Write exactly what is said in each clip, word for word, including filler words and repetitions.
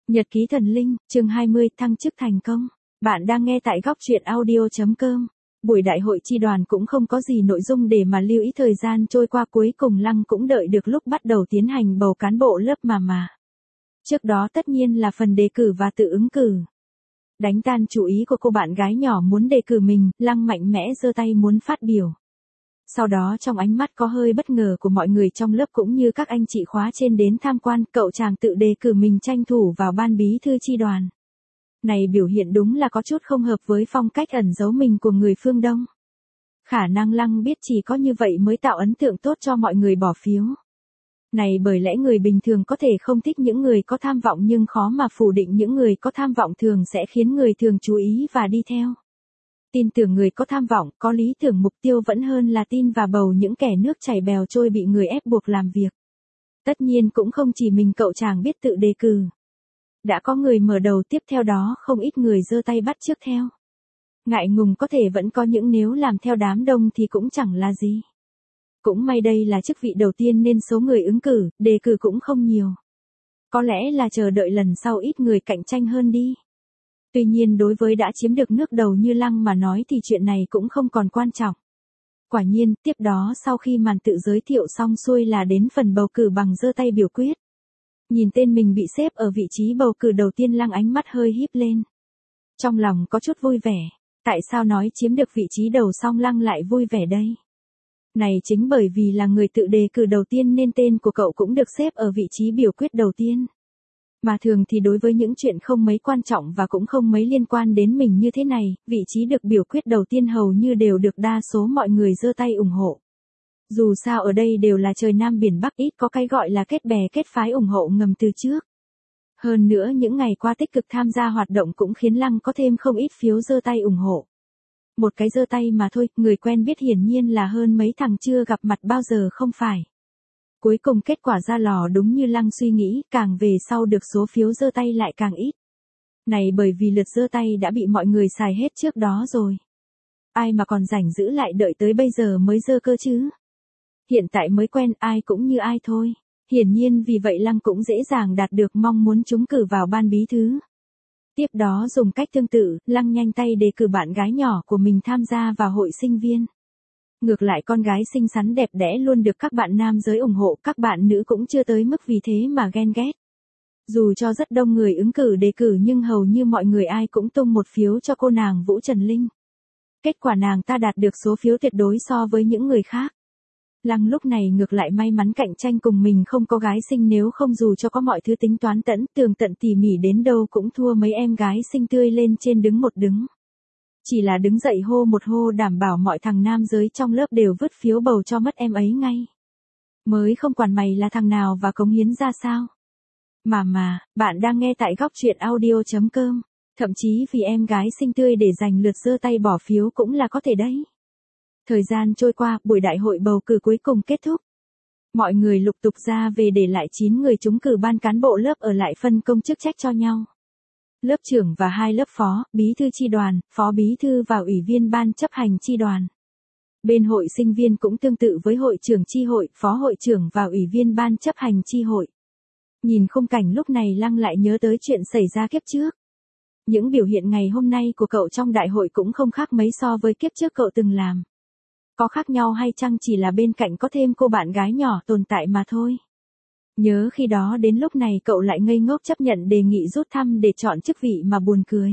Nhật ký thần linh, chương hai mươi, thăng chức thành công. Bạn đang nghe tại góc truyện audio chấm com. Buổi đại hội chi đoàn cũng không có gì nội dung để mà lưu ý, thời gian trôi qua cuối cùng Lăng cũng đợi được lúc bắt đầu tiến hành bầu cán bộ lớp mà mà. Trước đó tất nhiên là phần đề cử và tự ứng cử. Đánh tan chú ý của cô bạn gái nhỏ muốn đề cử mình, Lăng mạnh mẽ giơ tay muốn phát biểu. Sau đó trong ánh mắt có hơi bất ngờ của mọi người trong lớp cũng như các anh chị khóa trên đến tham quan, cậu chàng tự đề cử mình tranh thủ vào ban bí thư chi đoàn. Này biểu hiện đúng là có chút không hợp với phong cách ẩn giấu mình của người phương Đông. Khả năng Lăng biết chỉ có như vậy mới tạo ấn tượng tốt cho mọi người bỏ phiếu. Này bởi lẽ người bình thường có thể không thích những người có tham vọng nhưng khó mà phủ định những người có tham vọng thường sẽ khiến người thường chú ý và đi theo. Tin tưởng người có tham vọng, có lý tưởng mục tiêu vẫn hơn là tin và bầu những kẻ nước chảy bèo trôi bị người ép buộc làm việc. Tất nhiên cũng không chỉ mình cậu chàng biết tự đề cử. Đã có người mở đầu, tiếp theo đó không ít người giơ tay bắt chước theo. Ngại ngùng có thể vẫn có những nếu làm theo đám đông thì cũng chẳng là gì. Cũng may đây là chức vị đầu tiên nên số người ứng cử, đề cử cũng không nhiều. Có lẽ là chờ đợi lần sau ít người cạnh tranh hơn đi. Tuy nhiên đối với đã chiếm được nước đầu như Lăng mà nói thì chuyện này cũng không còn quan trọng. Quả nhiên, tiếp đó sau khi màn tự giới thiệu xong xuôi là đến phần bầu cử bằng giơ tay biểu quyết. Nhìn tên mình bị xếp ở vị trí bầu cử đầu tiên, Lăng ánh mắt hơi híp lên. Trong lòng có chút vui vẻ. Tại sao nói chiếm được vị trí đầu xong Lăng lại vui vẻ đây? Này chính bởi vì là người tự đề cử đầu tiên nên tên của cậu cũng được xếp ở vị trí biểu quyết đầu tiên. Mà thường thì đối với những chuyện không mấy quan trọng và cũng không mấy liên quan đến mình như thế này, vị trí được biểu quyết đầu tiên hầu như đều được đa số mọi người giơ tay ủng hộ. Dù sao ở đây đều là trời Nam biển Bắc, ít có cái gọi là kết bè kết phái ủng hộ ngầm từ trước. Hơn nữa những ngày qua tích cực tham gia hoạt động cũng khiến Lăng có thêm không ít phiếu giơ tay ủng hộ. Một cái giơ tay mà thôi, người quen biết hiển nhiên là hơn mấy thằng chưa gặp mặt bao giờ không phải. Cuối cùng kết quả ra lò đúng như Lăng suy nghĩ, càng về sau được số phiếu giơ tay lại càng ít. Này bởi vì lượt giơ tay đã bị mọi người xài hết trước đó rồi. Ai mà còn rảnh giữ lại đợi tới bây giờ mới giơ cơ chứ. Hiện tại mới quen, ai cũng như ai thôi. Hiển nhiên vì vậy Lăng cũng dễ dàng đạt được mong muốn trúng cử vào ban bí thư. Tiếp đó dùng cách tương tự, Lăng nhanh tay đề cử bạn gái nhỏ của mình tham gia vào hội sinh viên. Ngược lại con gái xinh xắn đẹp đẽ luôn được các bạn nam giới ủng hộ, các bạn nữ cũng chưa tới mức vì thế mà ghen ghét. Dù cho rất đông người ứng cử đề cử nhưng hầu như mọi người ai cũng tung một phiếu cho cô nàng Vũ Trần Linh. Kết quả nàng ta đạt được số phiếu tuyệt đối so với những người khác. Lăng lúc này ngược lại may mắn cạnh tranh cùng mình không có gái xinh, nếu không dù cho có mọi thứ tính toán tẫn tường tận tỉ mỉ đến đâu cũng thua mấy em gái xinh tươi lên trên đứng một đứng. Chỉ là đứng dậy hô một hô đảm bảo mọi thằng nam giới trong lớp đều vứt phiếu bầu cho mất em ấy ngay. Mới không quản mày là thằng nào và cống hiến ra sao. Mà mà, bạn đang nghe tại góc truyện audio chấm com. Thậm chí vì em gái xinh tươi để giành lượt giơ tay bỏ phiếu cũng là có thể đấy. Thời gian trôi qua, buổi đại hội bầu cử cuối cùng kết thúc. Mọi người lục tục ra về để lại chín người trúng cử ban cán bộ lớp ở lại phân công chức trách cho nhau. Lớp trưởng và hai lớp phó, bí thư chi đoàn, phó bí thư và ủy viên ban chấp hành chi đoàn. Bên hội sinh viên cũng tương tự với hội trưởng chi hội, phó hội trưởng và ủy viên ban chấp hành chi hội. Nhìn khung cảnh lúc này Lăng lại nhớ tới chuyện xảy ra kiếp trước. Những biểu hiện ngày hôm nay của cậu trong đại hội cũng không khác mấy so với kiếp trước cậu từng làm. Có khác nhau hay chăng chỉ là bên cạnh có thêm cô bạn gái nhỏ tồn tại mà thôi. Nhớ khi đó đến lúc này cậu lại ngây ngốc chấp nhận đề nghị rút thăm để chọn chức vị mà buồn cười.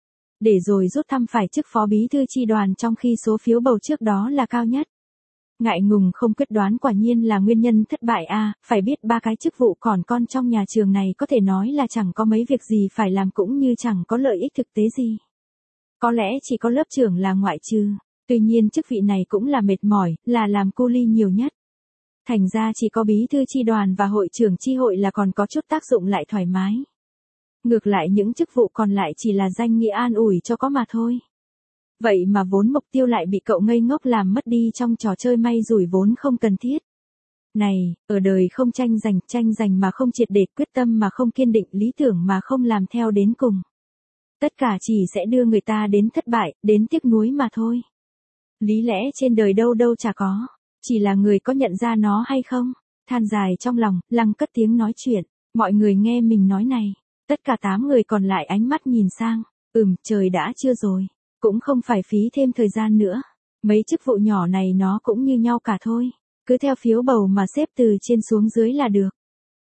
Để rồi rút thăm phải chức phó bí thư chi đoàn trong khi số phiếu bầu trước đó là cao nhất. Ngại ngùng không quyết đoán quả nhiên là nguyên nhân thất bại a à, phải biết ba cái chức vụ còn con trong nhà trường này có thể nói là chẳng có mấy việc gì phải làm cũng như chẳng có lợi ích thực tế gì. Có lẽ chỉ có lớp trưởng là ngoại trừ, tuy nhiên chức vị này cũng là mệt mỏi, là làm cu li nhiều nhất. Thành ra chỉ có bí thư chi đoàn và hội trưởng chi hội là còn có chút tác dụng lại thoải mái. Ngược lại những chức vụ còn lại chỉ là danh nghĩa an ủi cho có mà thôi. Vậy mà vốn mục tiêu lại bị cậu ngây ngốc làm mất đi trong trò chơi may rủi vốn không cần thiết. Này, ở đời không tranh giành, tranh giành mà không triệt để, quyết tâm mà không kiên định, lý tưởng mà không làm theo đến cùng. Tất cả chỉ sẽ đưa người ta đến thất bại, đến tiếc nuối mà thôi. Lý lẽ trên đời đâu đâu chả có. Chỉ là người có nhận ra nó hay không? Than dài trong lòng, Lăng cất tiếng nói chuyện. Mọi người nghe mình nói này. Tất cả tám người còn lại ánh mắt nhìn sang, ừm, trời đã trưa rồi, cũng không phải phí thêm thời gian nữa. Mấy chức vụ nhỏ này nó cũng như nhau cả thôi, cứ theo phiếu bầu mà xếp từ trên xuống dưới là được.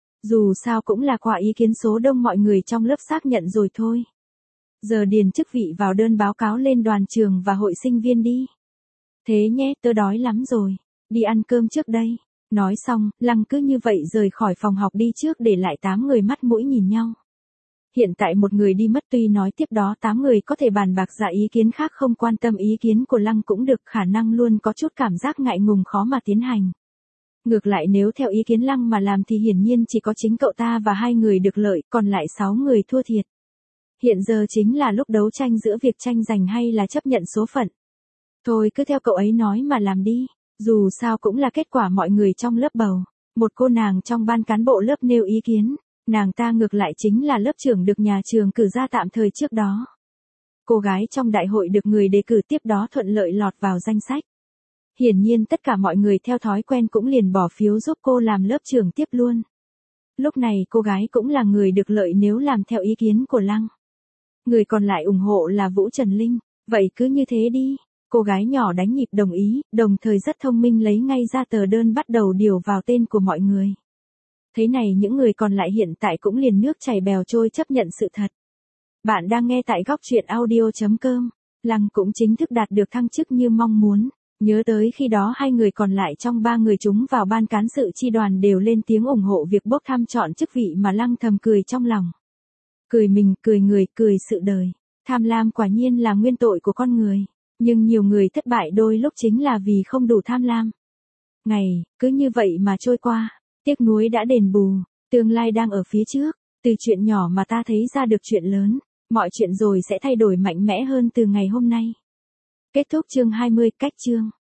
Dù sao cũng là qua ý kiến số đông mọi người trong lớp xác nhận rồi thôi. Giờ điền chức vị vào đơn báo cáo lên đoàn trường và hội sinh viên đi. Thế nhé, tớ đói lắm rồi, đi ăn cơm trước đây. Nói xong, Lăng cứ như vậy rời khỏi phòng học đi trước để lại tám người mắt mũi nhìn nhau. Hiện tại một người đi mất, tuy nói tiếp đó tám người có thể bàn bạc ra ý kiến khác không quan tâm ý kiến của Lăng cũng được, khả năng luôn có chút cảm giác ngại ngùng khó mà tiến hành. Ngược lại nếu theo ý kiến Lăng mà làm thì hiển nhiên chỉ có chính cậu ta và hai người được lợi, còn lại sáu người thua thiệt. Hiện giờ chính là lúc đấu tranh giữa việc tranh giành hay là chấp nhận số phận. Thôi cứ theo cậu ấy nói mà làm đi, dù sao cũng là kết quả mọi người trong lớp bầu. Một cô nàng trong ban cán bộ lớp nêu ý kiến, nàng ta ngược lại chính là lớp trưởng được nhà trường cử ra tạm thời trước đó. Cô gái trong đại hội được người đề cử tiếp đó thuận lợi lọt vào danh sách. Hiển nhiên tất cả mọi người theo thói quen cũng liền bỏ phiếu giúp cô làm lớp trưởng tiếp luôn. Lúc này cô gái cũng là người được lợi nếu làm theo ý kiến của Lăng. Người còn lại ủng hộ là Vũ Trần Linh, vậy cứ như thế đi. Cô gái nhỏ đánh nhịp đồng ý, đồng thời rất thông minh lấy ngay ra tờ đơn bắt đầu điều vào tên của mọi người. Thế này những người còn lại hiện tại cũng liền nước chảy bèo trôi chấp nhận sự thật. Bạn đang nghe tại góc truyện audio chấm com. Lăng cũng chính thức đạt được thăng chức như mong muốn. Nhớ tới khi đó hai người còn lại trong ba người chúng vào ban cán sự chi đoàn đều lên tiếng ủng hộ việc bốc thăm chọn chức vị mà Lăng thầm cười trong lòng. Cười mình, cười người, cười sự đời. Tham lam quả nhiên là nguyên tội của con người. Nhưng nhiều người thất bại đôi lúc chính là vì không đủ tham lam. Ngày, cứ như vậy mà trôi qua. Tiếc nuối đã đền bù. Tương lai đang ở phía trước. Từ chuyện nhỏ mà ta thấy ra được chuyện lớn. Mọi chuyện rồi sẽ thay đổi mạnh mẽ hơn từ ngày hôm nay. Kết thúc chương hai mươi, cách chương.